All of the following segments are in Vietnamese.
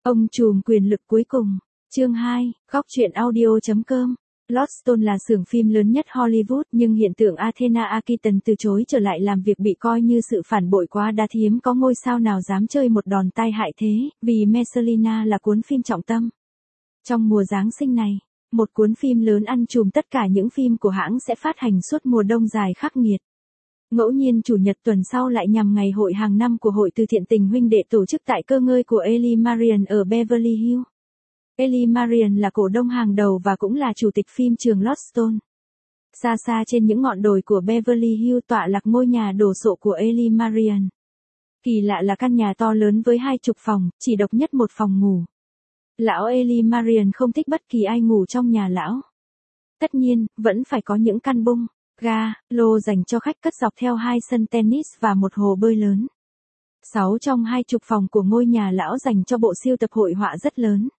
Ông trùm quyền lực cuối cùng. Chương 2, góc truyện audio.com. Lost là xưởng phim lớn nhất Hollywood, nhưng hiện tượng Athena Akiton từ chối trở lại làm việc bị coi như sự phản bội quá đa, hiếm có ngôi sao nào dám chơi một đòn tai hại thế, vì Messalina là cuốn phim trọng tâm. Trong mùa Giáng sinh này, một cuốn phim lớn ăn trùm tất cả những phim của hãng sẽ phát hành suốt mùa đông dài khắc nghiệt. Ngẫu nhiên chủ nhật tuần sau lại nhằm ngày hội hàng năm của Hội từ thiện tình huynh đệ tổ chức tại cơ ngơi của Ellie Marion ở Beverly Hills. Ellie Marion là cổ đông hàng đầu và cũng là chủ tịch phim trường Lost. Xa xa trên những ngọn đồi của Beverly Hills tọa lạc ngôi nhà đồ sộ của Ellie Marion. Kỳ lạ là căn nhà to lớn với 20 phòng, chỉ độc nhất một phòng ngủ. Lão Ellie Marion không thích bất kỳ ai ngủ trong nhà lão. Tất nhiên, vẫn phải có những căn bung, ga, lô dành cho khách cất dọc theo 2 sân tennis và một hồ bơi lớn. 6 trong 20 phòng của ngôi nhà lão dành cho bộ sưu tập hội họa rất lớn.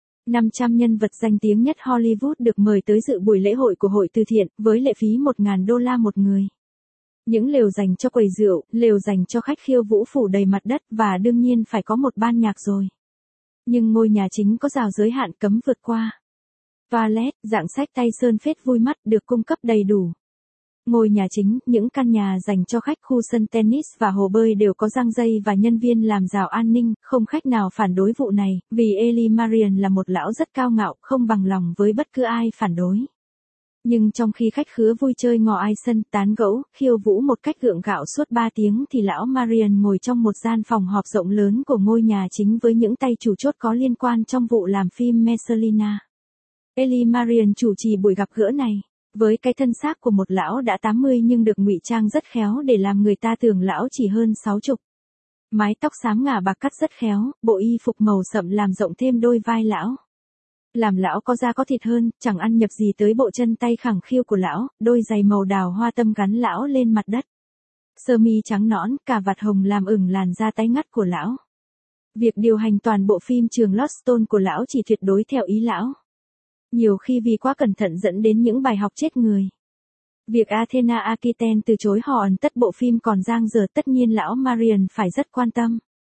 500 nhân vật danh tiếng nhất Hollywood được mời tới dự buổi lễ hội của hội từ thiện, với lệ phí $1.000 một người. Những lều dành cho quầy rượu, lều dành cho khách khiêu vũ phủ đầy mặt đất và đương nhiên phải có một ban nhạc rồi. Nhưng ngôi nhà chính có rào giới hạn cấm vượt qua. Toilet, dạng xách tay sơn phết vui mắt được cung cấp đầy đủ. Ngôi nhà chính, những căn nhà dành cho khách, khu sân tennis và hồ bơi đều có giăng dây và nhân viên làm rào an ninh, không khách nào phản đối vụ này, vì Ellie Marion là một lão rất cao ngạo, không bằng lòng với bất cứ ai phản đối. Nhưng trong khi khách khứa vui chơi ngò ai sân, tán gẫu, khiêu vũ một cách gượng gạo suốt 3 tiếng thì lão Marion ngồi trong một gian phòng họp rộng lớn của ngôi nhà chính với những tay chủ chốt có liên quan trong vụ làm phim Messalina. Ellie Marion chủ trì buổi gặp gỡ này. Với cái thân xác của một lão đã 80 nhưng được ngụy trang rất khéo để làm người ta tưởng lão chỉ hơn 60. Mái tóc xám ngả bạc cắt rất khéo, bộ y phục màu sậm làm rộng thêm đôi vai lão. Làm lão có da có thịt hơn, chẳng ăn nhập gì tới bộ chân tay khẳng khiu của lão, đôi giày màu đào hoa tâm gắn lão lên mặt đất. Sơ mi trắng nõn, cà vạt hồng làm ửng làn da tái ngắt của lão. Việc điều hành toàn bộ phim trường Lost của lão chỉ tuyệt đối theo ý lão. Nhiều khi vì quá cẩn thận dẫn đến những bài học chết người. Việc Athena Akiton từ chối hòn tất bộ phim còn dang dở, tất nhiên lão Marion phải rất quan tâm.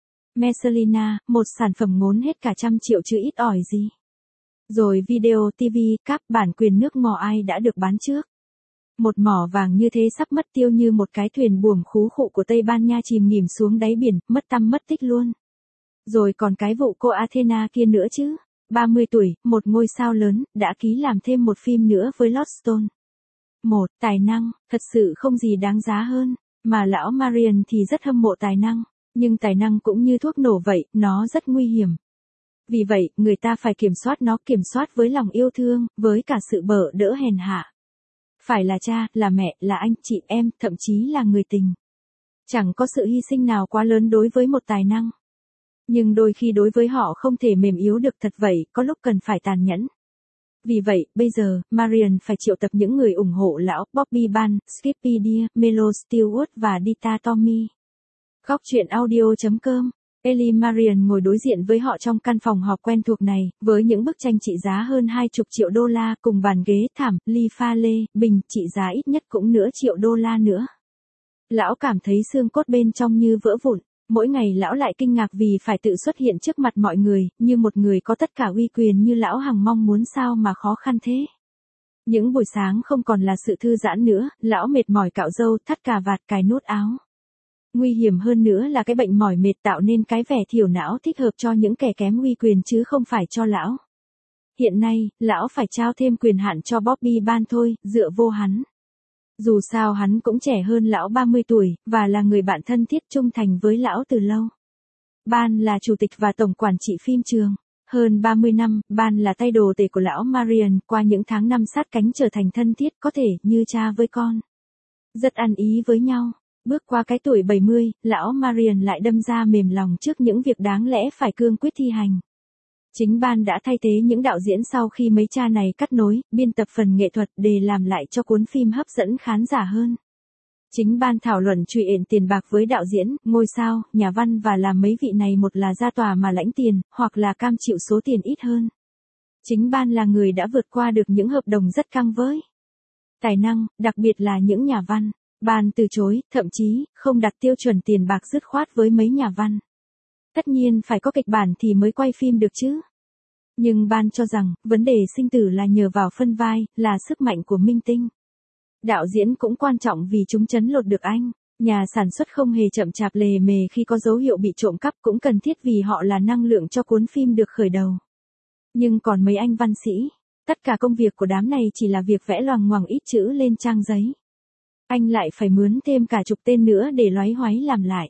Messalina, một sản phẩm ngốn hết cả 100 triệu chứ ít ỏi gì. Rồi video, TV, các bản quyền nước ngò ai đã được bán trước. Một mỏ vàng như thế sắp mất tiêu như một cái thuyền buồm khú khụ của Tây Ban Nha chìm nghỉm xuống đáy biển, mất tăm mất tích luôn. Rồi còn cái vụ cô Athena kia nữa chứ. 30 tuổi, một ngôi sao lớn, đã ký làm thêm một phim nữa với Lost. Một, tài năng, thật sự không gì đáng giá hơn, mà lão Marion thì rất hâm mộ tài năng, nhưng tài năng cũng như thuốc nổ vậy, nó rất nguy hiểm. Vì vậy, người ta phải kiểm soát nó, kiểm soát với lòng yêu thương, với cả sự bợ đỡ hèn hạ. Phải là cha, là mẹ, là anh, chị em, thậm chí là người tình. Chẳng có sự hy sinh nào quá lớn đối với một tài năng. Nhưng đôi khi đối với họ không thể mềm yếu được thật vậy, có lúc cần phải tàn nhẫn. Vì vậy, bây giờ, Marion phải triệu tập những người ủng hộ lão, Bobby Ban, Skippy Dee, Melo Stewart và Dita Tommy. Góc truyện audio.com. Ellie Marion ngồi đối diện với họ trong căn phòng họp quen thuộc này, với những bức tranh trị giá hơn $20 triệu, cùng bàn ghế, thảm, ly pha lê, bình, trị giá ít nhất cũng nửa $1 triệu nữa. Lão cảm thấy xương cốt bên trong như vỡ vụn. Mỗi ngày lão lại kinh ngạc vì phải tự xuất hiện trước mặt mọi người, như một người có tất cả uy quyền như lão hằng mong muốn, sao mà khó khăn thế. Những buổi sáng không còn là sự thư giãn nữa, lão mệt mỏi cạo râu, thắt cà vạt, cài nút áo. Nguy hiểm hơn nữa là cái bệnh mỏi mệt tạo nên cái vẻ thiểu não thích hợp cho những kẻ kém uy quyền chứ không phải cho lão. Hiện nay, lão phải trao thêm quyền hạn cho Bobby Ban thôi, dựa vô hắn. Dù sao hắn cũng trẻ hơn lão 30 tuổi, và là người bạn thân thiết trung thành với lão từ lâu. Ban là chủ tịch và tổng quản trị phim trường. Hơn 30 năm, Ban là tay đồ tể của lão Marion, qua những tháng năm sát cánh trở thành thân thiết, có thể như cha với con. Rất ăn ý với nhau. Bước qua cái tuổi 70, lão Marion lại đâm ra mềm lòng trước những việc đáng lẽ phải cương quyết thi hành. Chính Ban đã thay thế những đạo diễn sau khi mấy cha này cắt nối, biên tập phần nghệ thuật để làm lại cho cuốn phim hấp dẫn khán giả hơn. Chính Ban thảo luận truy ện tiền bạc với đạo diễn, ngôi sao, nhà văn và làm mấy vị này một là ra tòa mà lãnh tiền, hoặc là cam chịu số tiền ít hơn. Chính Ban là người đã vượt qua được những hợp đồng rất căng với tài năng, đặc biệt là những nhà văn. Ban từ chối, thậm chí, không đặt tiêu chuẩn tiền bạc dứt khoát với mấy nhà văn. Tất nhiên phải có kịch bản thì mới quay phim được chứ. Nhưng ban cho rằng, vấn đề sinh tử là nhờ vào phân vai, là sức mạnh của minh tinh. Đạo diễn cũng quan trọng vì chúng trấn lột được anh. Nhà sản xuất không hề chậm chạp lề mề khi có dấu hiệu bị trộm cắp cũng cần thiết vì họ là năng lượng cho cuốn phim được khởi đầu. Nhưng còn mấy anh văn sĩ, tất cả công việc của đám này chỉ là việc vẽ loằng ngoằng ít chữ lên trang giấy. Anh lại phải mướn thêm cả chục tên nữa để loáy hoáy làm lại.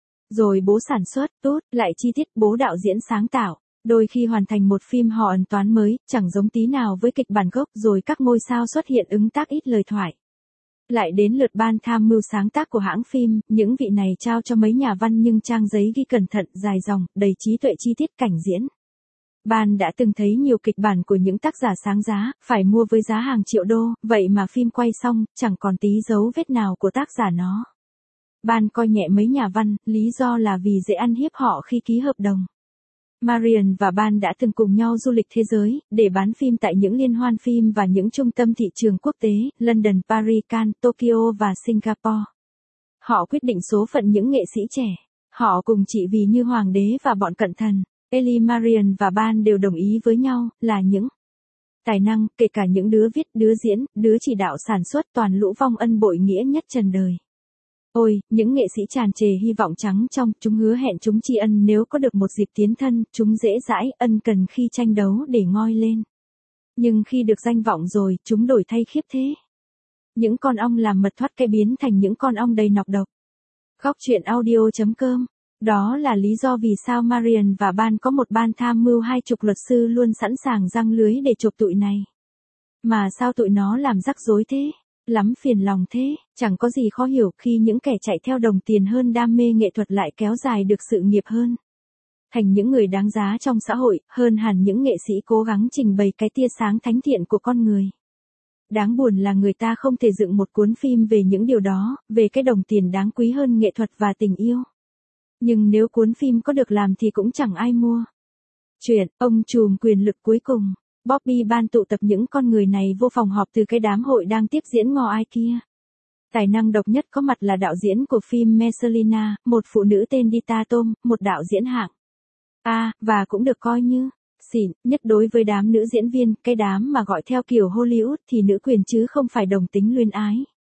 Rồi bố sản xuất, tốt, lại chi tiết, bố đạo diễn sáng tạo. Đôi khi hoàn thành một phim họ ẩn toán mới, chẳng giống tí nào với kịch bản gốc, rồi các ngôi sao xuất hiện ứng tác ít lời thoại. Lại đến lượt ban tham mưu sáng tác của hãng phim, những vị này trao cho mấy nhà văn nhưng trang giấy ghi cẩn thận, dài dòng, đầy trí tuệ chi tiết cảnh diễn. Ban đã từng thấy nhiều kịch bản của những tác giả sáng giá, phải mua với giá hàng triệu đô, vậy mà phim quay xong, chẳng còn tí dấu vết nào của tác giả nó. Ban coi nhẹ mấy nhà văn, lý do là vì dễ ăn hiếp họ khi ký hợp đồng. Marion và Ban đã từng cùng nhau du lịch thế giới, để bán phim tại những liên hoan phim và những trung tâm thị trường quốc tế, London, Paris, Cannes, Tokyo và Singapore. Họ quyết định số phận những nghệ sĩ trẻ. Họ cùng chị vì như hoàng đế và bọn cận thần. Ellie, Marion và Ban đều đồng ý với nhau, là những tài năng, kể cả những đứa viết, đứa diễn, đứa chỉ đạo sản xuất, toàn lũ vong ân bội nghĩa nhất trần đời. Ôi, những nghệ sĩ tràn trề hy vọng trắng trong, chúng hứa hẹn chúng tri ân nếu có được một dịp tiến thân, chúng dễ dãi, ân cần khi tranh đấu để ngoi lên. Nhưng khi được danh vọng rồi, chúng đổi thay khiếp thế. Những con ong làm mật thoát cái biến thành những con ong đầy nọc độc. Góc truyện audio.com. Đó là lý do vì sao Marion và Ban có một ban tham mưu 20 luật sư luôn sẵn sàng giăng lưới để chộp tụi này. Mà sao tụi nó làm rắc rối thế? Lắm phiền lòng thế, chẳng có gì khó hiểu khi những kẻ chạy theo đồng tiền hơn đam mê nghệ thuật lại kéo dài được sự nghiệp hơn. Thành những người đáng giá trong xã hội, hơn hẳn những nghệ sĩ cố gắng trình bày cái tia sáng thánh thiện của con người. Đáng buồn là người ta không thể dựng một cuốn phim về những điều đó, về cái đồng tiền đáng quý hơn nghệ thuật và tình yêu. Nhưng nếu cuốn phim có được làm thì cũng chẳng ai mua. Chuyện, ông trùm quyền lực cuối cùng. Bobby Ban tụ tập những con người này vô phòng họp từ cái đám hội đang tiếp diễn ngò ai kia. Tài năng độc nhất có mặt là đạo diễn của phim Messalina, một phụ nữ tên Dita Tom, một đạo diễn hạng A, và cũng được coi như xịn nhất đối với đám nữ diễn viên, cái đám mà gọi theo kiểu Hollywood thì nữ quyền chứ không phải đồng tính luyến ái.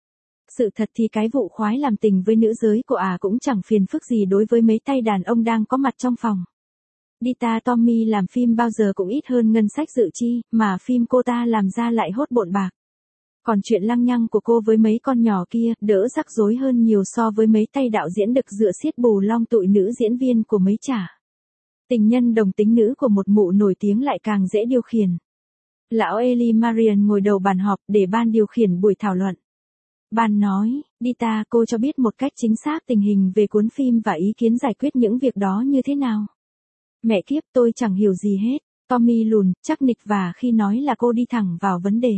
Sự thật thì cái vụ khoái làm tình với nữ giới của cũng chẳng phiền phức gì đối với mấy tay đàn ông đang có mặt trong phòng. Dita Tommy làm phim bao giờ cũng ít hơn ngân sách dự chi, mà phim cô ta làm ra lại hốt bộn bạc. Còn chuyện lăng nhăng của cô với mấy con nhỏ kia, đỡ rắc rối hơn nhiều so với mấy tay đạo diễn đực dựa xiết bù long tụi nữ diễn viên của mấy chả. Tình nhân đồng tính nữ của một mụ nổi tiếng lại càng dễ điều khiển. Lão Ellie Marion ngồi đầu bàn họp để Ban điều khiển buổi thảo luận. Ban nói, Dita, cô cho biết một cách chính xác tình hình về cuốn phim và ý kiến giải quyết những việc đó như thế nào. Mẹ kiếp, tôi chẳng hiểu gì hết. Tommy lùn, chắc nịch và khi nói là cô đi thẳng vào vấn đề.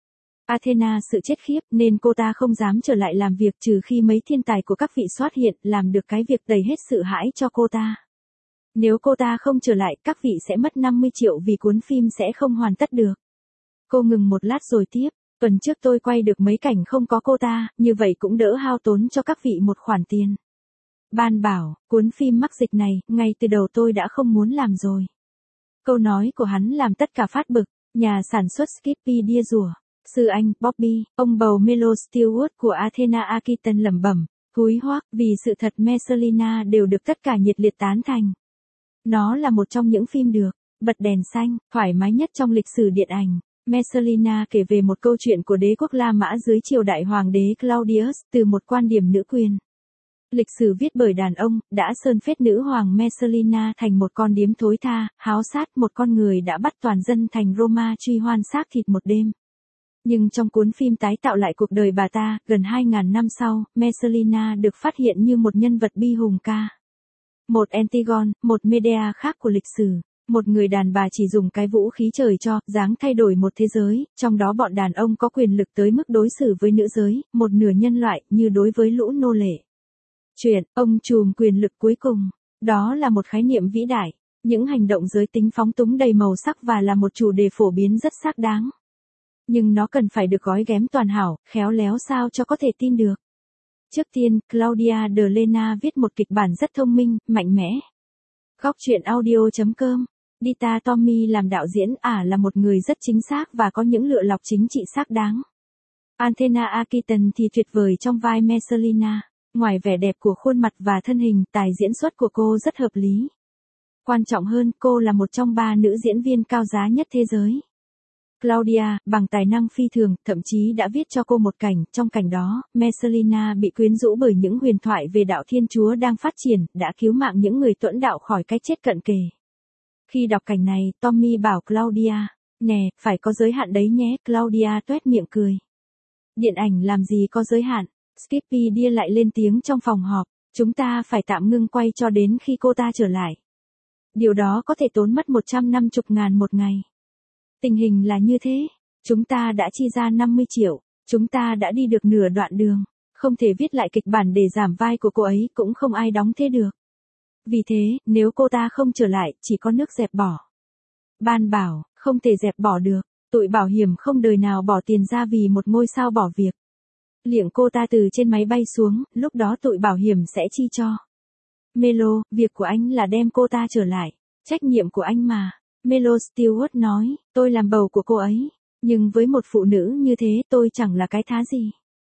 Athena sự chết khiếp nên cô ta không dám trở lại làm việc trừ khi mấy thiên tài của các vị xuất hiện làm được cái việc đầy hết sự hãi cho cô ta. Nếu cô ta không trở lại, các vị sẽ mất 50 triệu vì cuốn phim sẽ không hoàn tất được. Cô ngừng một lát rồi tiếp. Tuần trước tôi quay được mấy cảnh không có cô ta, như vậy cũng đỡ hao tốn cho các vị một khoản tiền. Ban bảo, cuốn phim mắc dịch này, ngay từ đầu tôi đã không muốn làm rồi. Câu nói của hắn làm tất cả phát bực, nhà sản xuất Skippy Dia rủa. Sư anh, Bobby, ông bầu Melo Stewart của Athena Akiton lẩm bẩm, húi hoác, vì sự thật Messalina đều được tất cả nhiệt liệt tán thành. Nó là một trong những phim được bật đèn xanh, thoải mái nhất trong lịch sử điện ảnh. Messalina kể về một câu chuyện của đế quốc La Mã dưới triều đại hoàng đế Claudius, từ một quan điểm nữ quyền. Lịch sử viết bởi đàn ông, đã sơn phết nữ hoàng Messalina thành một con điếm thối tha, háo sát, một con người đã bắt toàn dân thành Roma truy hoan xác thịt một đêm. Nhưng trong cuốn phim tái tạo lại cuộc đời bà ta, gần 2.000 năm sau, Messalina được phát hiện như một nhân vật bi hùng ca. Một Antigone, một Medea khác của lịch sử. Một người đàn bà chỉ dùng cái vũ khí trời cho, dáng thay đổi một thế giới, trong đó bọn đàn ông có quyền lực tới mức đối xử với nữ giới, một nửa nhân loại, như đối với lũ nô lệ. Chuyện, ông trùm quyền lực cuối cùng. Đó là một khái niệm vĩ đại. Những hành động giới tính phóng túng đầy màu sắc và là một chủ đề phổ biến rất xác đáng. Nhưng nó cần phải được gói ghém toàn hảo, khéo léo sao cho có thể tin được. Trước tiên, Claudia de Lena viết một kịch bản rất thông minh, mạnh mẽ. Góc truyện audio.com. Dita Tommy làm đạo diễn là một người rất chính xác và có những lựa lọc chính trị xác đáng. Athena Akiton thì tuyệt vời trong vai Messalina. Ngoài vẻ đẹp của khuôn mặt và thân hình, tài diễn xuất của cô rất hợp lý. Quan trọng hơn, cô là một trong 3 nữ diễn viên cao giá nhất thế giới. Claudia, bằng tài năng phi thường, thậm chí đã viết cho cô một cảnh, trong cảnh đó, Messalina bị quyến rũ bởi những huyền thoại về đạo Thiên Chúa đang phát triển, đã cứu mạng những người tuẫn đạo khỏi cái chết cận kề. Khi đọc cảnh này, Tommy bảo Claudia, nè, phải có giới hạn đấy nhé, Claudia tuét miệng cười. Điện ảnh làm gì có giới hạn, Skippy Dia lại lên tiếng trong phòng họp, chúng ta phải tạm ngưng quay cho đến khi cô ta trở lại. Điều đó có thể tốn mất 150.000 một ngày. Tình hình là như thế, chúng ta đã chi ra 50 triệu, chúng ta đã đi được nửa đoạn đường, không thể viết lại kịch bản để giảm vai của cô ấy, cũng không ai đóng thế được. Vì thế, nếu cô ta không trở lại, chỉ có nước dẹp bỏ. Ban bảo, không thể dẹp bỏ được, tụi bảo hiểm không đời nào bỏ tiền ra vì một ngôi sao bỏ việc. Liệng cô ta từ trên máy bay xuống, lúc đó tụi bảo hiểm sẽ chi cho. Melo, việc của anh là đem cô ta trở lại, trách nhiệm của anh mà. Melo Stewart nói, tôi làm bầu của cô ấy, nhưng với một phụ nữ như thế tôi chẳng là cái thá gì.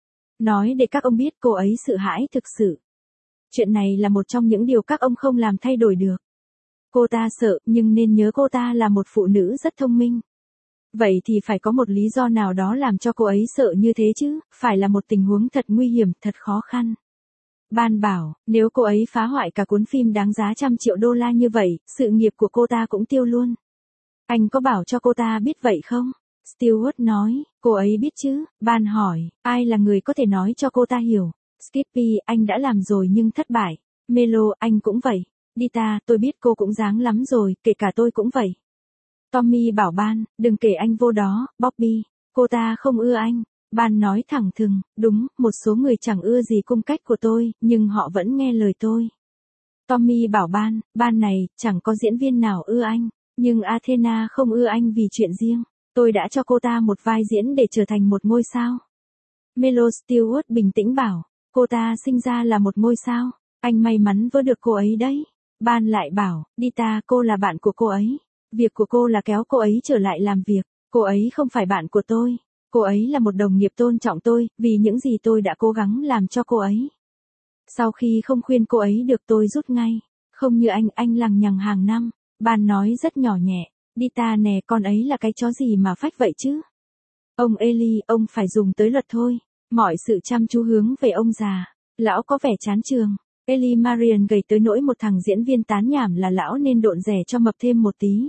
Nói để các ông biết cô ấy sợ hãi thực sự. Chuyện này là một trong những điều các ông không làm thay đổi được. Cô ta sợ, nhưng nên nhớ cô ta là một phụ nữ rất thông minh. Vậy thì phải có một lý do nào đó làm cho cô ấy sợ như thế chứ, phải là một tình huống thật nguy hiểm, thật khó khăn. Ban bảo, nếu cô ấy phá hoại cả cuốn phim đáng giá $100 triệu như vậy, sự nghiệp của cô ta cũng tiêu luôn. Anh có bảo cho cô ta biết vậy không? Stewart nói, cô ấy biết chứ. Ban hỏi, ai là người có thể nói cho cô ta hiểu? Skippy, anh đã làm rồi nhưng thất bại. Melo, anh cũng vậy. Dita, tôi biết cô cũng dáng lắm rồi, kể cả tôi cũng vậy. Tommy bảo Ban, đừng kể anh vô đó. Bobby, cô ta không ưa anh. Ban nói thẳng thừng, đúng, một số người chẳng ưa gì cung cách của tôi, nhưng họ vẫn nghe lời tôi. Tommy bảo Ban này, chẳng có diễn viên nào ưa anh, nhưng Athena không ưa anh vì chuyện riêng. Tôi đã cho cô ta một vai diễn để trở thành một ngôi sao. Melo Stewart bình tĩnh bảo, cô ta sinh ra là một ngôi sao, anh may mắn vớ được cô ấy đấy. Ban lại bảo, Dita, cô là bạn của cô ấy. Việc của cô là kéo cô ấy trở lại làm việc, cô ấy không phải bạn của tôi. Cô ấy là một đồng nghiệp tôn trọng tôi, vì những gì tôi đã cố gắng làm cho cô ấy. Sau khi không khuyên cô ấy được tôi rút ngay, không như anh lằng nhằng hàng năm. Ban nói rất nhỏ nhẹ, Dita nè, con ấy là cái chó gì mà phách vậy chứ? Ông Eli, ông phải dùng tới luật thôi. Mọi sự chăm chú hướng về ông già. Lão có vẻ chán trường. Eli Marian gầy tới nỗi một thằng diễn viên tán nhảm là lão nên độn rẻ cho mập thêm một tí.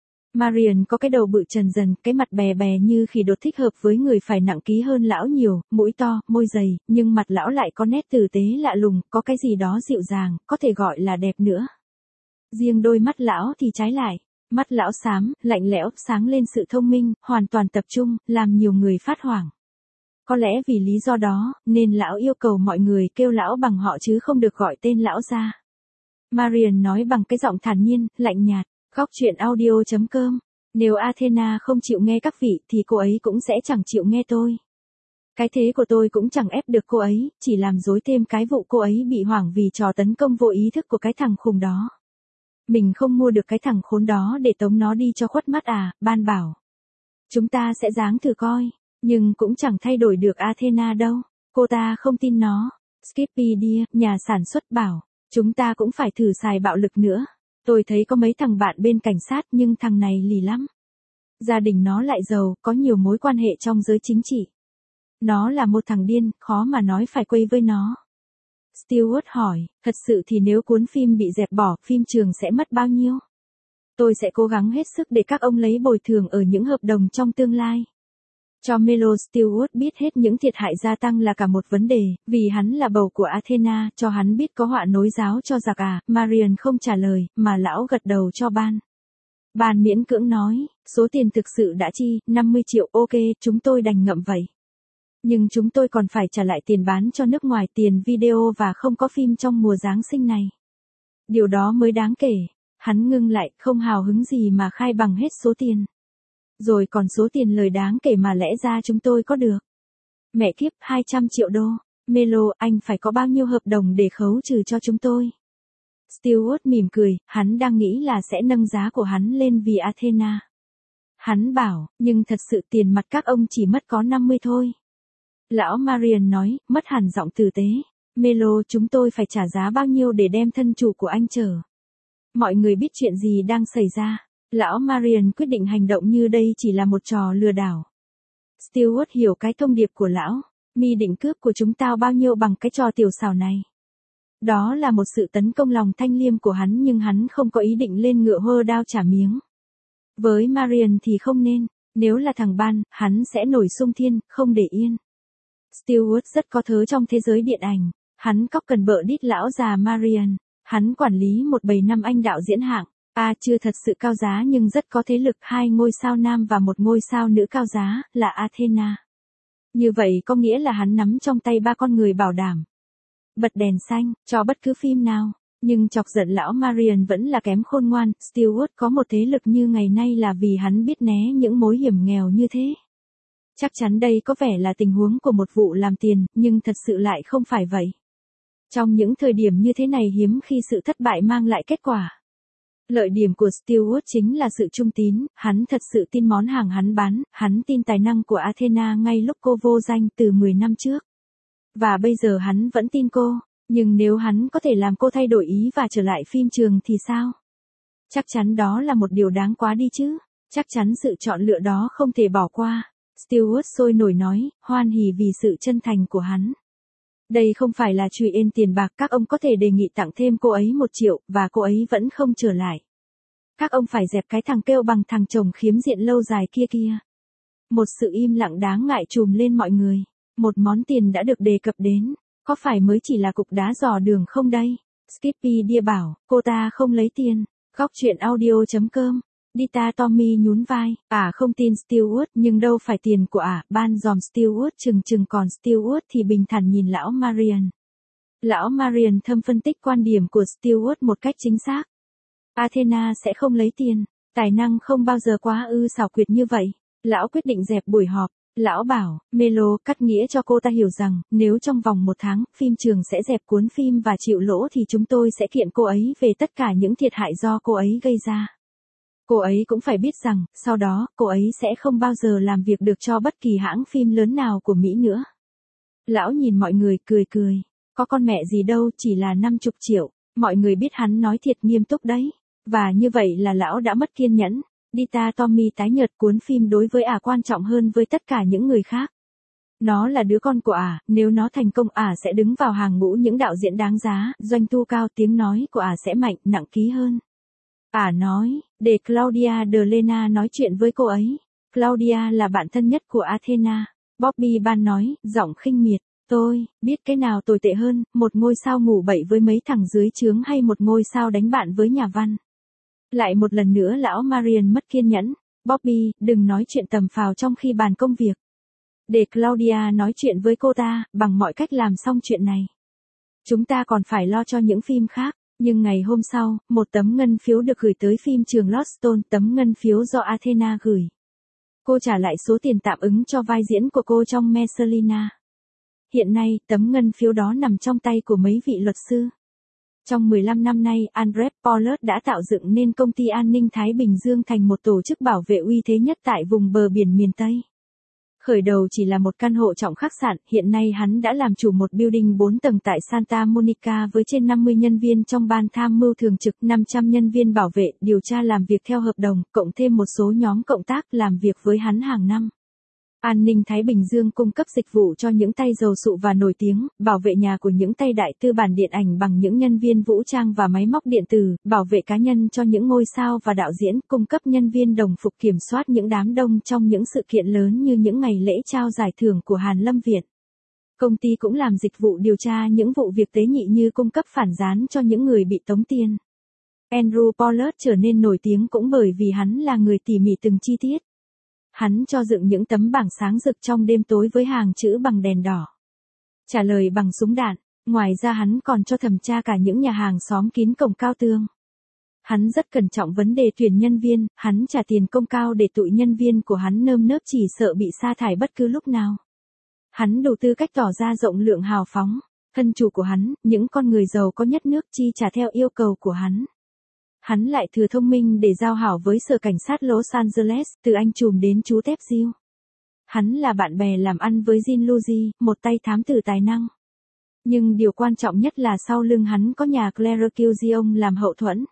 Marian có cái đầu bự trần dần, cái mặt bè bè như khỉ đột, thích hợp với người phải nặng ký hơn lão nhiều, mũi to, môi dày, nhưng mặt lão lại có nét tử tế lạ lùng, có cái gì đó dịu dàng, có thể gọi là đẹp nữa. Riêng đôi mắt lão thì trái lại. Mắt lão xám, lạnh lẽo, sáng lên sự thông minh, hoàn toàn tập trung, làm nhiều người phát hoảng. Có lẽ vì lý do đó, nên lão yêu cầu mọi người kêu lão bằng họ chứ không được gọi tên lão ra. Marian nói bằng cái giọng thản nhiên, lạnh nhạt. Góc truyện audio.com. Nếu Athena không chịu nghe các vị thì cô ấy cũng sẽ chẳng chịu nghe tôi. Cái thế của tôi cũng chẳng ép được cô ấy, chỉ làm dối thêm cái vụ cô ấy bị hoảng vì trò tấn công vô ý thức của cái thằng khùng đó. Mình không mua được cái thằng khốn đó để tống nó đi cho khuất mắt Ban bảo. Chúng ta sẽ ráng thử coi, nhưng cũng chẳng thay đổi được Athena đâu, cô ta không tin nó. Skippy Dia, nhà sản xuất bảo, chúng ta cũng phải thử xài bạo lực nữa. Tôi thấy có mấy thằng bạn bên cảnh sát nhưng thằng này lì lắm. Gia đình nó lại giàu, có nhiều mối quan hệ trong giới chính trị. Nó là một thằng điên, khó mà nói phải quây với nó. Stewart hỏi, thật sự thì nếu cuốn phim bị dẹp bỏ, phim trường sẽ mất bao nhiêu? Tôi sẽ cố gắng hết sức để các ông lấy bồi thường ở những hợp đồng trong tương lai. Cho Melo Stewart biết hết những thiệt hại gia tăng là cả một vấn đề, vì hắn là bầu của Athena, cho hắn biết có họa nối giáo cho giặc Marian không trả lời, mà lão gật đầu cho Ban. Ban miễn cưỡng nói, số tiền thực sự đã chi, 50 triệu, ok, chúng tôi đành ngậm vậy. Nhưng chúng tôi còn phải trả lại tiền bán cho nước ngoài, tiền video và không có phim trong mùa Giáng sinh này. Điều đó mới đáng kể. Hắn ngưng lại, không hào hứng gì mà khai bằng hết số tiền. Rồi còn số tiền lời đáng kể mà lẽ ra chúng tôi có được. Mẹ kiếp, 200 triệu đô. Melo, anh phải có bao nhiêu hợp đồng để khấu trừ cho chúng tôi? Stewart mỉm cười, hắn đang nghĩ là sẽ nâng giá của hắn lên vì Athena. Hắn bảo, nhưng thật sự tiền mặt các ông chỉ mất có 50 thôi. Lão Marian nói, mất hẳn giọng tử tế. Melo, chúng tôi phải trả giá bao nhiêu để đem thân chủ của anh trở? Mọi người biết chuyện gì đang xảy ra. Lão Marian quyết định hành động như đây chỉ là một trò lừa đảo. Stewart hiểu cái thông điệp của lão. Mi định cướp của chúng tao bao nhiêu bằng cái trò tiểu xảo này. Đó là một sự tấn công lòng thanh liêm của hắn nhưng hắn không có ý định lên ngựa hơ đao trả miếng. Với Marian thì không nên, nếu là thằng Ban, hắn sẽ nổi xung thiên, không để yên. Stewart rất có thớ trong thế giới điện ảnh, hắn cóc cần bợ đít lão già Marian, hắn quản lý một bầy năm anh đạo diễn hạng, chưa thật sự cao giá nhưng rất có thế lực, 2 ngôi sao nam và 1 ngôi sao nữ cao giá, là Athena. Như vậy có nghĩa là hắn nắm trong tay 3 con người bảo đảm. Bật đèn xanh, cho bất cứ phim nào. Nhưng chọc giận lão Marian vẫn là kém khôn ngoan, Stewart có một thế lực như ngày nay là vì hắn biết né những mối hiểm nghèo như thế. Chắc chắn đây có vẻ là tình huống của một vụ làm tiền, nhưng thật sự lại không phải vậy. Trong những thời điểm như thế này hiếm khi sự thất bại mang lại kết quả. Lợi điểm của Stewart chính là sự trung tín, hắn thật sự tin món hàng hắn bán, hắn tin tài năng của Athena ngay lúc cô vô danh từ 10 năm trước. Và bây giờ hắn vẫn tin cô. Nhưng nếu hắn có thể làm cô thay đổi ý và trở lại phim trường thì sao? Chắc chắn đó là một điều đáng quá đi chứ. Chắc chắn sự chọn lựa đó không thể bỏ qua. Stewart sôi nổi nói, hoan hỉ vì sự chân thành của hắn. Đây không phải là chùy ên tiền bạc, các ông có thể đề nghị tặng thêm cô ấy 1 triệu, và cô ấy vẫn không trở lại. Các ông phải dẹp cái thằng kêu bằng thằng chồng khiếm diện lâu dài kia. Một sự im lặng đáng ngại trùm lên mọi người. Một món tiền đã được đề cập đến. Có phải mới chỉ là cục đá dò đường không đây? Skippy Dia bảo, cô ta không lấy tiền. Góc chuyện audio.com. Dita Tommy nhún vai, không tin Stewart nhưng đâu phải tiền của Ban dòm Stewart chừng còn Stewart thì bình thản nhìn lão Marian. Lão Marian thâm phân tích quan điểm của Stewart một cách chính xác. Athena sẽ không lấy tiền, tài năng không bao giờ quá xảo quyệt như vậy. Lão quyết định dẹp buổi họp. Lão bảo, Melo cắt nghĩa cho cô ta hiểu rằng, nếu trong vòng 1 tháng, phim trường sẽ dẹp cuốn phim và chịu lỗ thì chúng tôi sẽ kiện cô ấy về tất cả những thiệt hại do cô ấy gây ra. Cô ấy cũng phải biết rằng, sau đó, cô ấy sẽ không bao giờ làm việc được cho bất kỳ hãng phim lớn nào của Mỹ nữa. Lão nhìn mọi người cười. Có con mẹ gì đâu, chỉ là 50 triệu. Mọi người biết hắn nói thiệt nghiêm túc đấy. Và như vậy là lão đã mất kiên nhẫn. Dita Tommy tái nhợt, cuốn phim đối với quan trọng hơn với tất cả những người khác. Nó là đứa con của nếu nó thành công sẽ đứng vào hàng ngũ những đạo diễn đáng giá, doanh thu cao, tiếng nói của sẽ mạnh, nặng ký hơn. Nói, để Claudia de Lena nói chuyện với cô ấy. Claudia là bạn thân nhất của Athena. Bobby Ban nói, giọng khinh miệt. Tôi biết cái nào tồi tệ hơn, một ngôi sao ngủ bậy với mấy thằng dưới trướng hay một ngôi sao đánh bạn với nhà văn. Lại một lần nữa lão Marian mất kiên nhẫn. Bobby, đừng nói chuyện tầm phào trong khi bàn công việc. Để Claudia nói chuyện với cô ta, bằng mọi cách làm xong chuyện này. Chúng ta còn phải lo cho những phim khác. Nhưng ngày hôm sau, một tấm ngân phiếu được gửi tới phim trường Lost, tấm ngân phiếu do Athena gửi. Cô trả lại số tiền tạm ứng cho vai diễn của cô trong Messalina. Hiện nay, tấm ngân phiếu đó nằm trong tay của mấy vị luật sư. Trong 15 năm nay, Andrep Pollard đã tạo dựng nên công ty an ninh Thái Bình Dương thành một tổ chức bảo vệ uy thế nhất tại vùng bờ biển miền Tây. Khởi đầu chỉ là một căn hộ trọng khách sạn, hiện nay hắn đã làm chủ một building 4 tầng tại Santa Monica với trên 50 nhân viên trong ban tham mưu thường trực, 500 nhân viên bảo vệ, điều tra làm việc theo hợp đồng, cộng thêm một số nhóm cộng tác làm việc với hắn hàng năm. An ninh Thái Bình Dương cung cấp dịch vụ cho những tay giàu sụ và nổi tiếng, bảo vệ nhà của những tay đại tư bản điện ảnh bằng những nhân viên vũ trang và máy móc điện tử, bảo vệ cá nhân cho những ngôi sao và đạo diễn, cung cấp nhân viên đồng phục kiểm soát những đám đông trong những sự kiện lớn như những ngày lễ trao giải thưởng của Hàn Lâm Việt. Công ty cũng làm dịch vụ điều tra những vụ việc tế nhị như cung cấp phản gián cho những người bị tống tiền. Andrew Pollard trở nên nổi tiếng cũng bởi vì hắn là người tỉ mỉ từng chi tiết. Hắn cho dựng những tấm bảng sáng rực trong đêm tối với hàng chữ bằng đèn đỏ. Trả lời bằng súng đạn. Ngoài ra hắn còn cho thẩm tra cả những nhà hàng xóm kín cổng cao tường. Hắn rất cẩn trọng vấn đề tuyển nhân viên, hắn trả tiền công cao để tụi nhân viên của hắn nơm nớp chỉ sợ bị sa thải bất cứ lúc nào. Hắn đủ tư cách tỏ ra rộng lượng hào phóng. Thân chủ của hắn, những con người giàu có nhất nước chi trả theo yêu cầu của hắn. Hắn lại thừa thông minh để giao hảo với sở cảnh sát Los Angeles, từ anh trùm đến chú tép diêu. Hắn là bạn bè làm ăn với Jin Lucy, một tay thám tử tài năng. Nhưng điều quan trọng nhất là sau lưng hắn có nhà Claire Kilzion làm hậu thuẫn.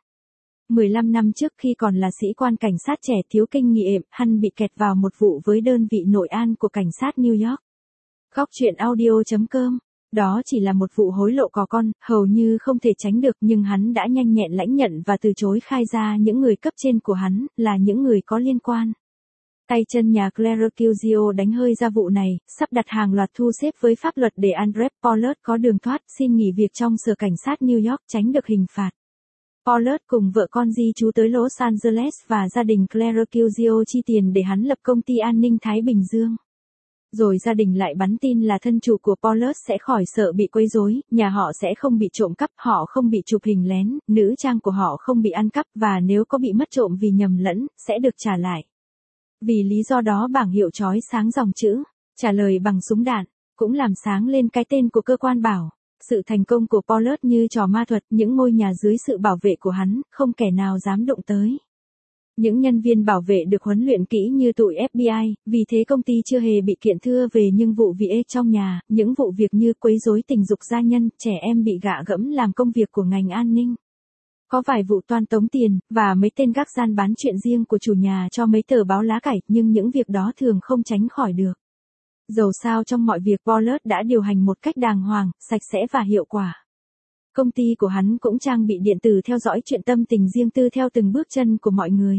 15 năm trước khi còn là sĩ quan cảnh sát trẻ thiếu kinh nghiệm, hắn bị kẹt vào một vụ với đơn vị nội an của cảnh sát New York. Góc chuyện audio.com. Đó chỉ là một vụ hối lộ cò con, hầu như không thể tránh được, nhưng hắn đã nhanh nhẹn lãnh nhận và từ chối khai ra những người cấp trên của hắn, là những người có liên quan. Tay chân nhà Claire Kilzio đánh hơi ra vụ này, sắp đặt hàng loạt thu xếp với pháp luật để André Pollard có đường thoát, xin nghỉ việc trong sở cảnh sát New York tránh được hình phạt. Pollard cùng vợ con di trú tới Los Angeles và gia đình Claire Kilzio chi tiền để hắn lập công ty an ninh Thái Bình Dương. Rồi gia đình lại bắn tin là thân chủ của Pollard sẽ khỏi sợ bị quấy rối, nhà họ sẽ không bị trộm cắp, họ không bị chụp hình lén, nữ trang của họ không bị ăn cắp và nếu có bị mất trộm vì nhầm lẫn, sẽ được trả lại. Vì lý do đó bảng hiệu chói sáng dòng chữ, trả lời bằng súng đạn, cũng làm sáng lên cái tên của cơ quan bảo. Sự thành công của Pollard như trò ma thuật, những ngôi nhà dưới sự bảo vệ của hắn, không kẻ nào dám đụng tới. Những nhân viên bảo vệ được huấn luyện kỹ như tụi FBI, vì thế công ty chưa hề bị kiện thưa về những vụ VA trong nhà, những vụ việc như quấy rối tình dục gia nhân, trẻ em bị gạ gẫm làm công việc của ngành an ninh. Có vài vụ toan tống tiền, và mấy tên gác gian bán chuyện riêng của chủ nhà cho mấy tờ báo lá cải, nhưng những việc đó thường không tránh khỏi được. Dầu sao trong mọi việc Pollard đã điều hành một cách đàng hoàng, sạch sẽ và hiệu quả. Công ty của hắn cũng trang bị điện tử theo dõi chuyện tâm tình riêng tư theo từng bước chân của mọi người.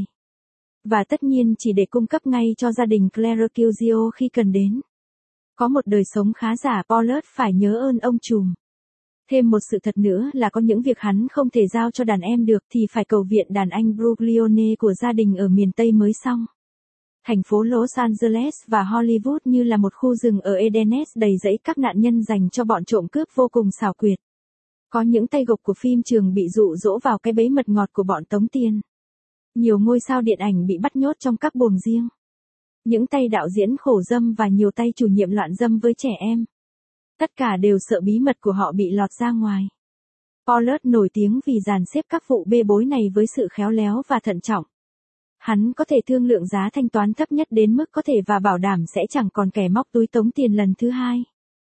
Và tất nhiên chỉ để cung cấp ngay cho gia đình Claire Kilzio khi cần đến. Có một đời sống khá giả, Pollard phải nhớ ơn ông trùm. Thêm một sự thật nữa là có những việc hắn không thể giao cho đàn em được thì phải cầu viện đàn anh Brooklyn của gia đình ở miền Tây mới xong. Thành phố Los Angeles và Hollywood như là một khu rừng ở Edenes đầy rẫy các nạn nhân dành cho bọn trộm cướp vô cùng xảo quyệt. Có những tay gộc của phim trường bị dụ dỗ vào cái bẫy mật ngọt của bọn tống tiền. Nhiều ngôi sao điện ảnh bị bắt nhốt trong các buồng riêng. Những tay đạo diễn khổ dâm và nhiều tay chủ nhiệm loạn dâm với trẻ em. Tất cả đều sợ bí mật của họ bị lọt ra ngoài. Pollard nổi tiếng vì dàn xếp các vụ bê bối này với sự khéo léo và thận trọng. Hắn có thể thương lượng giá thanh toán thấp nhất đến mức có thể và bảo đảm sẽ chẳng còn kẻ móc túi tống tiền lần thứ hai.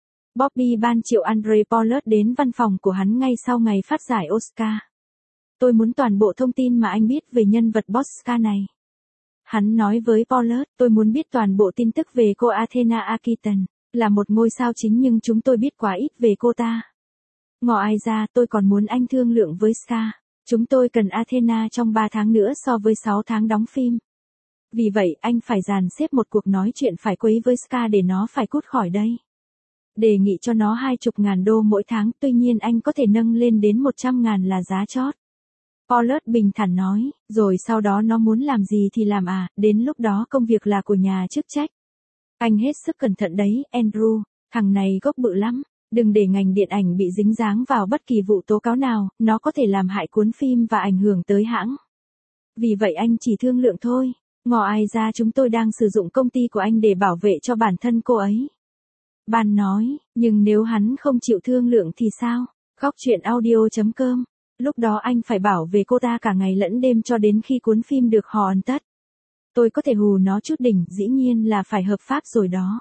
Bobby ban triệu André Pollard đến văn phòng của hắn ngay sau ngày phát giải Oscar. Tôi muốn toàn bộ thông tin mà anh biết về nhân vật Bosca này. Hắn nói với Pollard, tôi muốn biết toàn bộ tin tức về cô Athena Akiton, là một ngôi sao chính nhưng chúng tôi biết quá ít về cô ta. Ngoài ra tôi còn muốn anh thương lượng với Ska. Chúng tôi cần Athena trong 3 tháng nữa so với 6 tháng đóng phim. Vì vậy anh phải dàn xếp một cuộc nói chuyện phải quấy với Ska để nó phải cút khỏi đây. Đề nghị cho nó $20,000 mỗi tháng, tuy nhiên anh có thể nâng lên đến 100.000 là giá chót. Pollard bình thản nói, rồi sau đó nó muốn làm gì thì làm à, đến lúc đó công việc là của nhà chức trách. Anh hết sức cẩn thận đấy, Andrew, thằng này gốc bự lắm, đừng để ngành điện ảnh bị dính dáng vào bất kỳ vụ tố cáo nào, nó có thể làm hại cuốn phim và ảnh hưởng tới hãng. Vì vậy anh chỉ thương lượng thôi, ngoài ra chúng tôi đang sử dụng công ty của anh để bảo vệ cho bản thân cô ấy. Ban nói, nhưng nếu hắn không chịu thương lượng thì sao? Góc chuyện audio.com. Lúc đó anh phải bảo vệ cô ta cả ngày lẫn đêm cho đến khi cuốn phim được hoàn tất. Tôi có thể hù nó chút đỉnh, dĩ nhiên là phải hợp pháp rồi đó.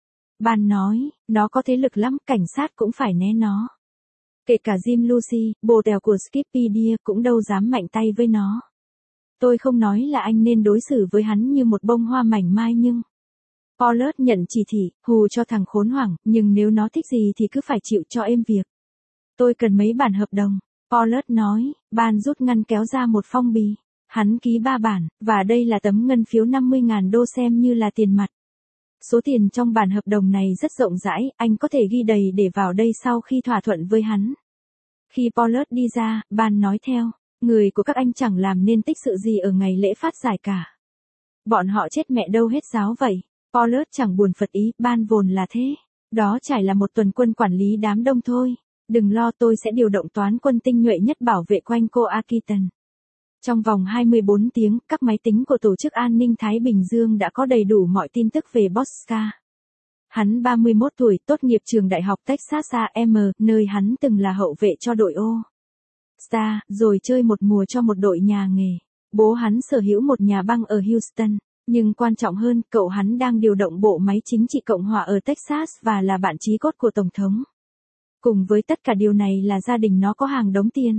Ban nói, nó có thế lực lắm, cảnh sát cũng phải né nó. Kể cả Jim Lucy, bồ đèo của Skipedia cũng đâu dám mạnh tay với nó. Tôi không nói là anh nên đối xử với hắn như một bông hoa mảnh mai nhưng... Pollard nhận chỉ thị, hù cho thằng khốn hoảng, nhưng nếu nó thích gì thì cứ phải chịu cho êm việc. Tôi cần mấy bản hợp đồng. Pollard nói, ban rút ngăn kéo ra một phong bì. Hắn ký 3 bản, và đây là tấm ngân phiếu $50,000 xem như là tiền mặt. Số tiền trong bản hợp đồng này rất rộng rãi, anh có thể ghi đầy để vào đây sau khi thỏa thuận với hắn. Khi Pollard đi ra, ban nói theo, người của các anh chẳng làm nên tích sự gì ở ngày lễ phát giải cả. Bọn họ chết mẹ đâu hết giáo vậy. Pollard chẳng buồn phật ý, ban vốn là thế. Đó chỉ là một tuần quân quản lý đám đông thôi. Đừng lo, tôi sẽ điều động toán quân tinh nhuệ nhất bảo vệ quanh cô Akiton. Trong vòng 24 tiếng, các máy tính của Tổ chức An ninh Thái Bình Dương đã có đầy đủ mọi tin tức về Bosca. Hắn 31 tuổi, tốt nghiệp trường đại học Texas A&M, nơi hắn từng là hậu vệ cho đội All-Star, rồi chơi một mùa cho một đội nhà nghề. Bố hắn sở hữu một nhà băng ở Houston, nhưng quan trọng hơn, cậu hắn đang điều động bộ máy chính trị Cộng hòa ở Texas và là bạn chí cốt của Tổng thống. Cùng với tất cả điều này là gia đình nó có hàng đống tiền.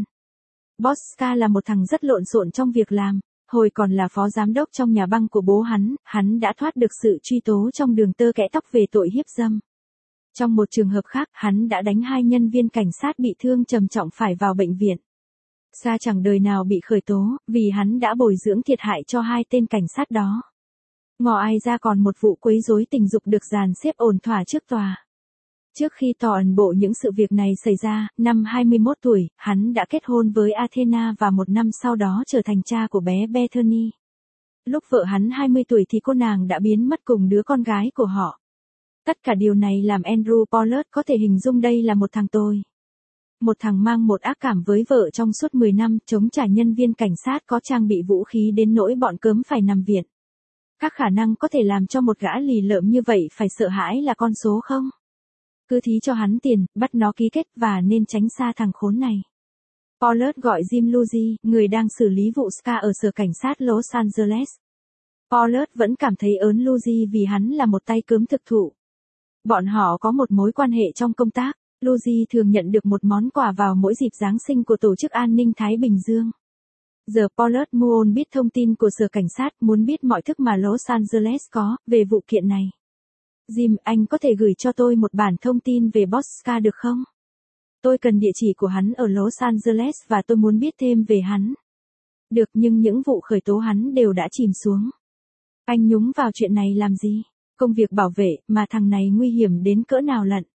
Boska là một thằng rất lộn xộn trong việc làm. Hồi còn là phó giám đốc trong nhà băng của bố hắn đã thoát được sự truy tố trong đường tơ kẽ tóc về tội hiếp dâm. Trong một trường hợp khác, hắn đã đánh 2 nhân viên cảnh sát bị thương trầm trọng phải vào bệnh viện. Ska chẳng đời nào bị khởi tố, vì hắn đã bồi dưỡng thiệt hại cho 2 tên cảnh sát đó. Ngò ai ra còn một vụ quấy rối tình dục được dàn xếp ổn thỏa trước tòa. Trước khi tòa ẩn bộ những sự việc này xảy ra, năm 21 tuổi, hắn đã kết hôn với Athena và một năm sau đó trở thành cha của bé Bethany. Lúc vợ hắn 20 tuổi thì cô nàng đã biến mất cùng đứa con gái của họ. Tất cả điều này làm Andrew Pollard có thể hình dung đây là một thằng tồi. Một thằng mang một ác cảm với vợ trong suốt 10 năm, chống trả nhân viên cảnh sát có trang bị vũ khí đến nỗi bọn cớm phải nằm viện. Các khả năng có thể làm cho một gã lì lợm như vậy phải sợ hãi là con số không? Cứ thí cho hắn tiền, bắt nó ký kết và nên tránh xa thằng khốn này. Pollard gọi Jim Lucy, người đang xử lý vụ Ska ở sở cảnh sát Los Angeles. Pollard vẫn cảm thấy ớn Lucy vì hắn là một tay cớm thực thụ. Bọn họ có một mối quan hệ trong công tác. Lucy thường nhận được một món quà vào mỗi dịp Giáng sinh của Tổ chức An ninh Thái Bình Dương. Giờ Pollard muốn biết thông tin của sở cảnh sát, muốn biết mọi thức mà Los Angeles có về vụ kiện này. Jim, anh có thể gửi cho tôi một bản thông tin về Boska được không? Tôi cần địa chỉ của hắn ở Los Angeles và tôi muốn biết thêm về hắn. Được, nhưng những vụ khởi tố hắn đều đã chìm xuống. Anh nhúng vào chuyện này làm gì? Công việc bảo vệ, mà thằng này nguy hiểm đến cỡ nào lận.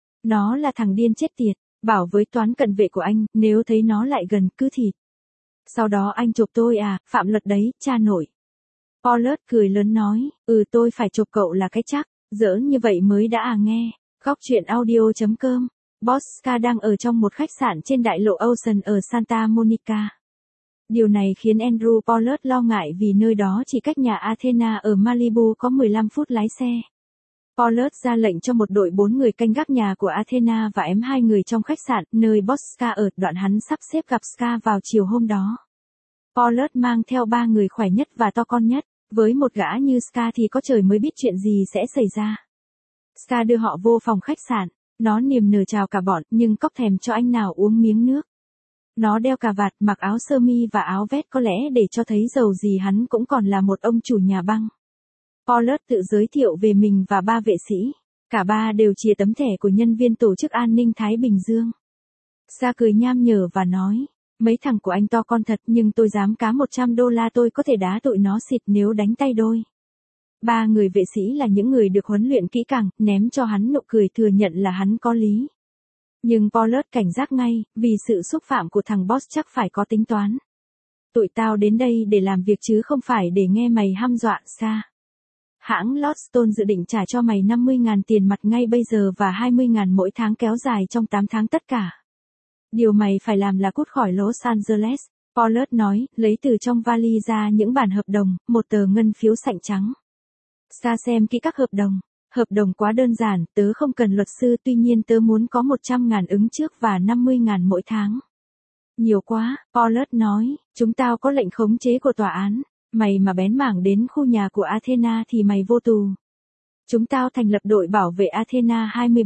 Nó là thằng điên chết tiệt, bảo với toán cận vệ của anh, nếu thấy nó lại gần cứ thịt. Sau đó anh chộp tôi à, phạm luật đấy, cha nội. Pollard cười lớn nói, tôi phải chộp cậu là cái chắc, giỡn như vậy mới đã à nghe. Góc truyện audio.com. Boska đang ở trong một khách sạn trên đại lộ Ocean ở Santa Monica. Điều này khiến Andrew Pollard lo ngại vì nơi đó chỉ cách nhà Athena ở Malibu có 15 phút lái xe. Pollard ra lệnh cho một đội 4 người canh gác nhà của Athena và ém 2 người trong khách sạn, nơi Boska ở. Đoạn hắn sắp xếp gặp Ska vào chiều hôm đó. Pollard mang theo 3 người khỏe nhất và to con nhất. Với một gã như Ska thì có trời mới biết chuyện gì sẽ xảy ra. Ska đưa họ vô phòng khách sạn. Nó niềm nở chào cả bọn, nhưng cóc thèm cho anh nào uống miếng nước. Nó đeo cà vạt, mặc áo sơ mi và áo vest có lẽ để cho thấy dầu gì hắn cũng còn là một ông chủ nhà băng. Pollard tự giới thiệu về mình và 3 vệ sĩ. Cả 3 đều chìa tấm thẻ của nhân viên Tổ chức An ninh Thái Bình Dương. Ska cười nham nhở và nói, mấy thằng của anh to con thật nhưng tôi dám cá $100 tôi có thể đá tụi nó xịt nếu đánh tay đôi. 3 người vệ sĩ là những người được huấn luyện kỹ càng, ném cho hắn nụ cười thừa nhận là hắn có lý. Nhưng Pollard cảnh giác ngay, vì sự xúc phạm của thằng boss chắc phải có tính toán. Tụi tao đến đây để làm việc chứ không phải để nghe mày hăm dọa Ska. Hãng Lordstone dự định trả cho mày 50.000 tiền mặt ngay bây giờ và 20.000 mỗi tháng kéo dài trong 8 tháng tất cả. Điều mày phải làm là cút khỏi Los Angeles, Pollard nói, lấy từ trong vali ra những bản hợp đồng, một tờ ngân phiếu sạnh trắng. Ska xem kỹ các hợp đồng. Hợp đồng quá đơn giản, tớ không cần luật sư, tuy nhiên tớ muốn có 100.000 ứng trước và 50.000 mỗi tháng. Nhiều quá, Pollard nói, chúng tao có lệnh khống chế của tòa án. Mày mà bén mảng đến khu nhà của Athena thì mày vô tù. Chúng tao thành lập đội bảo vệ Athena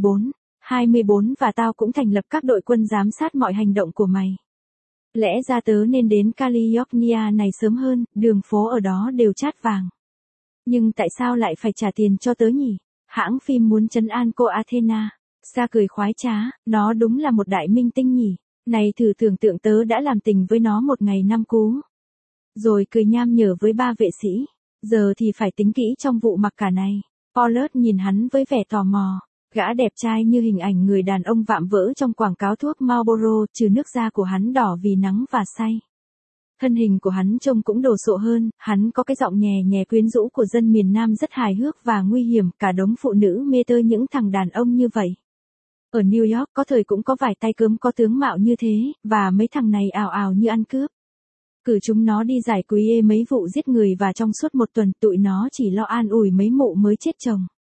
24 và tao cũng thành lập các đội quân giám sát mọi hành động của mày. Lẽ ra tớ nên đến California này sớm hơn, đường phố ở đó đều chát vàng. Nhưng tại sao lại phải trả tiền cho tớ nhỉ? Hãng phim muốn trấn an cô Athena. Ska cười khoái trá, nó đúng là một đại minh tinh nhỉ. Này thử tưởng tượng tớ đã làm tình với nó một ngày 5 cú. Rồi cười nham nhở với 3 vệ sĩ. Giờ thì phải tính kỹ trong vụ mặc cả này. Pollard nhìn hắn với vẻ tò mò. Gã đẹp trai như hình ảnh người đàn ông vạm vỡ trong quảng cáo thuốc Marlboro, trừ nước da của hắn đỏ vì nắng và say. Thân hình của hắn trông cũng đồ sộ hơn, hắn có cái giọng nhè nhè quyến rũ của dân miền Nam rất hài hước và nguy hiểm, cả đống phụ nữ mê tơ những thằng đàn ông như vậy. Ở New York có thời cũng có vài tay cớm có tướng mạo như thế, và mấy thằng này ào ào như ăn cướp. Cử chúng nó đi giải quyết mấy vụ giết người và trong suốt một tuần tụi nó chỉ lo an ủi mấy mụ mới chết chồng.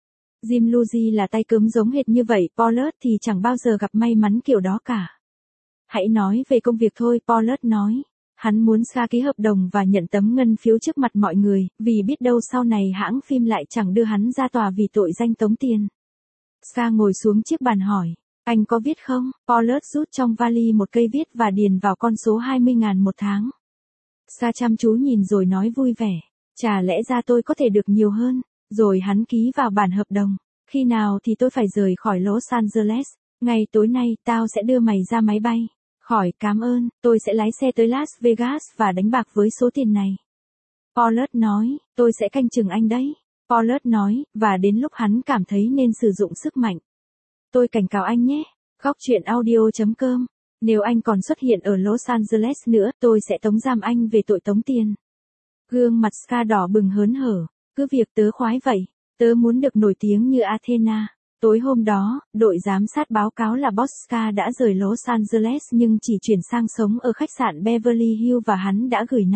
Jim Lucy là tay cớm giống hệt như vậy, Pollard thì chẳng bao giờ gặp may mắn kiểu đó cả. Hãy nói về công việc thôi, Pollard nói. Hắn muốn Ska ký hợp đồng và nhận tấm ngân phiếu trước mặt mọi người, vì biết đâu sau này hãng phim lại chẳng đưa hắn ra tòa vì tội danh tống tiền. Ska ngồi xuống chiếc bàn hỏi, anh có viết không? Pollard rút trong vali một cây viết và điền vào con số 20.000 một tháng. Ska chăm chú nhìn rồi nói vui vẻ, chả lẽ ra tôi có thể được nhiều hơn, rồi hắn ký vào bản hợp đồng. Khi nào thì tôi phải rời khỏi Los Angeles? Ngày tối nay, tao sẽ đưa mày ra máy bay. Khỏi, cảm ơn, tôi sẽ lái xe tới Las Vegas và đánh bạc với số tiền này. Pollard nói, tôi sẽ canh chừng anh đấy. Pollard nói, và đến lúc hắn cảm thấy nên sử dụng sức mạnh. Tôi cảnh cáo anh nhé. Góc truyện audio.com. Nếu anh còn xuất hiện ở Los Angeles nữa, tôi sẽ tống giam anh về tội tống tiền. Gương mặt Ska đỏ bừng hớn hở. Cứ việc tớ khoái vậy. Tớ muốn được nổi tiếng như Athena. Tối hôm đó, đội giám sát báo cáo là Boss Ska đã rời Los Angeles nhưng chỉ chuyển sang sống ở khách sạn Beverly Hills và hắn đã gửi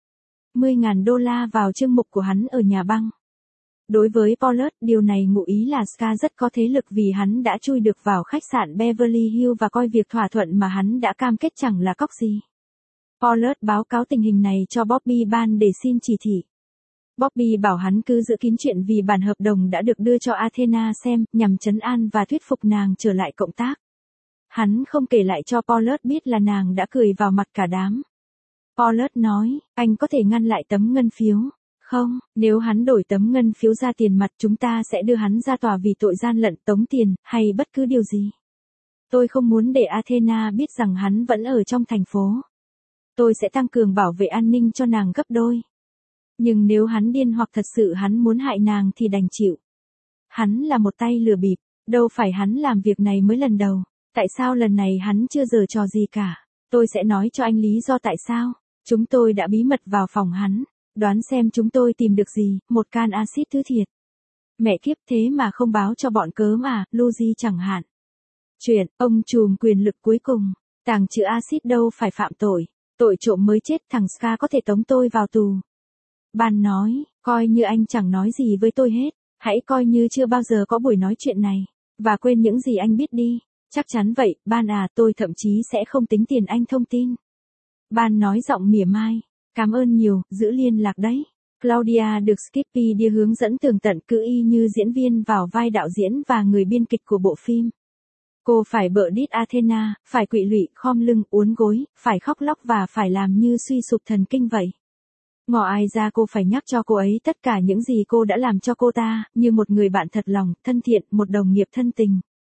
$50.000 vào chương mục của hắn ở nhà băng. Đối với Pollard, điều này ngụ ý là Ska rất có thế lực vì hắn đã chui được vào khách sạn Beverly Hills và coi việc thỏa thuận mà hắn đã cam kết chẳng là cóc gì. Pollard báo cáo tình hình này cho Bobby Ban để xin chỉ thị. Bobby bảo hắn cứ giữ kín chuyện vì bản hợp đồng đã được đưa cho Athena xem, nhằm trấn an và thuyết phục nàng trở lại cộng tác. Hắn không kể lại cho Pollard biết là nàng đã cười vào mặt cả đám. Pollard nói, anh có thể ngăn lại tấm ngân phiếu. Không, nếu hắn đổi tấm ngân phiếu ra tiền mặt chúng ta sẽ đưa hắn ra tòa vì tội gian lận tống tiền, hay bất cứ điều gì. Tôi không muốn để Athena biết rằng hắn vẫn ở trong thành phố. Tôi sẽ tăng cường bảo vệ an ninh cho nàng gấp đôi. Nhưng nếu hắn điên hoặc thật sự hắn muốn hại nàng thì đành chịu. Hắn là một tay lừa bịp, đâu phải hắn làm việc này mới lần đầu. Tại sao lần này hắn chưa giở trò gì cả? Tôi sẽ nói cho anh lý do tại sao. Chúng tôi đã bí mật vào phòng hắn. Đoán xem chúng tôi tìm được gì, một can axit thứ thiệt. Mẹ kiếp thế mà không báo cho bọn cớm à, Lucy chẳng hạn. Chuyện, ông trùm quyền lực cuối cùng. Tàng trữ axit đâu phải phạm tội. Tội trộm mới chết, thằng Ska có thể tống tôi vào tù. Ban nói, coi như anh chẳng nói gì với tôi hết. Hãy coi như chưa bao giờ có buổi nói chuyện này. Và quên những gì anh biết đi. Chắc chắn vậy, Ban à, tôi thậm chí sẽ không tính tiền anh thông tin. Ban nói giọng mỉa mai. Cảm ơn nhiều, giữ liên lạc đấy. Claudia được Skippy đi hướng dẫn tường tận cứ y như diễn viên vào vai đạo diễn và người biên kịch của bộ phim. Cô phải bợ đít Athena, phải quỵ lụy, khom lưng, uốn gối, phải khóc lóc và phải làm như suy sụp thần kinh vậy. Ngỏ ai ra cô phải nhắc cho cô ấy tất cả những gì cô đã làm cho cô ta, như một người bạn thật lòng, thân thiện, một đồng nghiệp thân tình.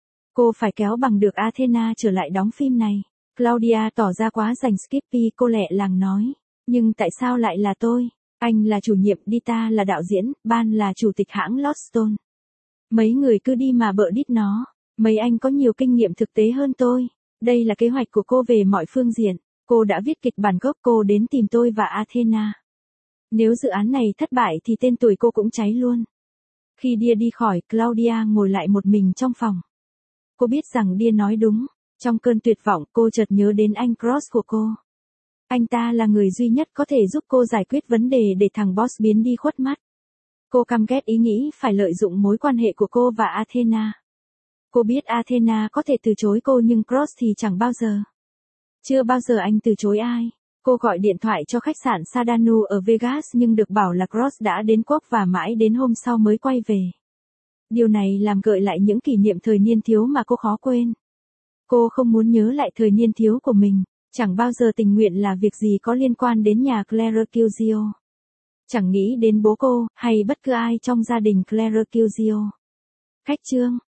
Cô phải kéo bằng được Athena trở lại đóng phim này. Claudia tỏ ra quá rành Skippy, cô lẹ làng nói. Nhưng tại sao lại là tôi? Anh là chủ nhiệm, Dita là đạo diễn, Ban là chủ tịch hãng Lodestone. Mấy người cứ đi mà bợ đít nó. Mấy anh có nhiều kinh nghiệm thực tế hơn tôi. Đây là kế hoạch của cô về mọi phương diện. Cô đã viết kịch bản gốc, cô đến tìm tôi và Athena. Nếu dự án này thất bại thì tên tuổi cô cũng cháy luôn. Khi Dia đi khỏi, Claudia ngồi lại một mình trong phòng. Cô biết rằng Dia nói đúng. Trong cơn tuyệt vọng, cô chợt nhớ đến anh Cross của cô. Anh ta là người duy nhất có thể giúp cô giải quyết vấn đề để thằng boss biến đi khuất mắt. Cô căm ghét ý nghĩ phải lợi dụng mối quan hệ của cô và Athena. Cô biết Athena có thể từ chối cô nhưng Cross thì chẳng bao giờ. Chưa bao giờ anh từ chối ai. Cô gọi điện thoại cho khách sạn Sadanu ở Vegas nhưng được bảo là Cross đã đến quốc và mãi đến hôm sau mới quay về. Điều này làm gợi lại những kỷ niệm thời niên thiếu mà cô khó quên. Cô không muốn nhớ lại thời niên thiếu của mình. Chẳng bao giờ tình nguyện là việc gì có liên quan đến nhà Claire Kiuzio. Chẳng nghĩ đến bố cô, hay bất cứ ai trong gia đình Claire Kiuzio. Khách chương.